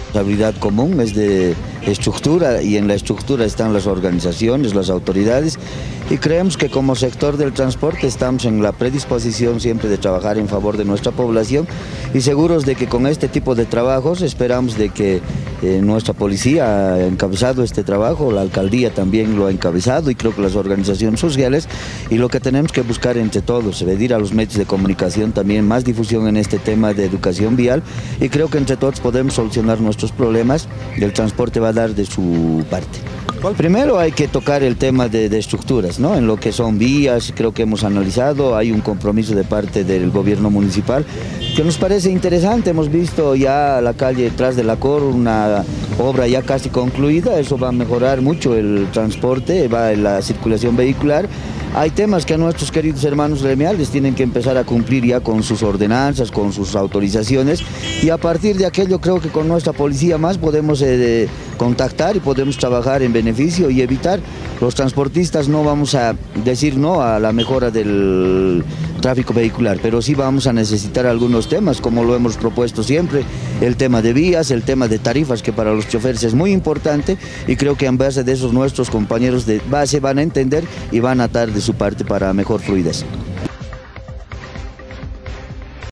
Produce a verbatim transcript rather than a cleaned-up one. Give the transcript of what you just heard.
responsabilidad común, es de estructura, y en la estructura están las organizaciones, las autoridades, y creemos que como sector del transporte estamos en la predisposición siempre de trabajar en favor de nuestra población, y seguros de que con este tipo de trabajos esperamos de que eh, nuestra policía ha encabezado este trabajo, la alcaldía también lo ha encabezado, y creo que las organizaciones sociales, y lo que tenemos que buscar entre todos, pedir a los medios de comunicación también más difusión en este tema de educación vial, y creo que entre todos podemos solucionar nuestros problemas, y el transporte va a dar de su parte. Primero hay que tocar el tema de, de estructuras, ¿no? En lo que son vías, creo que hemos analizado, hay un compromiso de parte del gobierno municipal que nos parece interesante. Hemos visto ya la calle detrás de la Cor, una obra ya casi concluida, eso va a mejorar mucho el transporte, va en la circulación vehicular. Hay temas que nuestros queridos hermanos gremiales tienen que empezar a cumplir ya con sus ordenanzas, con sus autorizaciones, y a partir de aquello creo que con nuestra policía más podemos eh, contactar y podemos trabajar en beneficio y evitar. Los transportistas no vamos a decir no a la mejora del tráfico vehicular, pero sí vamos a necesitar algunos temas, como lo hemos propuesto siempre, el tema de vías, el tema de tarifas, que para los choferes es muy importante, y creo que en base de esos nuestros compañeros de base van a entender y van a dar de su parte para mejor fluidez.